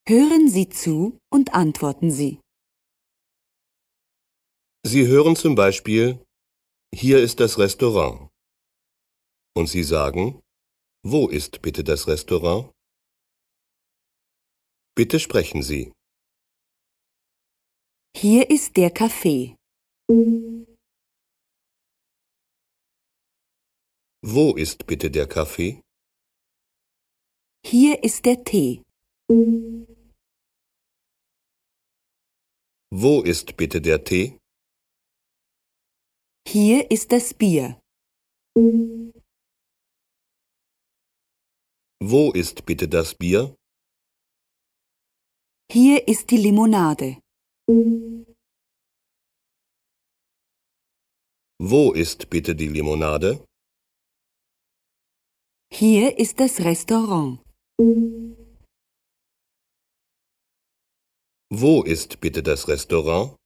Hören Sie zu und antworten Sie. Sie hören zum Beispiel: Hier ist das Restaurant. Und Sie sagen: Wo ist bitte das Restaurant? Bitte sprechen Sie. Hier ist der Kaffee. Wo ist bitte der Kaffee? Hier ist der Tee. Wo ist bitte der Tee? Hier ist das Bier. Wo ist bitte das Bier? Hier ist die Limonade. Wo ist bitte die Limonade? Hier ist das Restaurant. Wo ist bitte das Restaurant?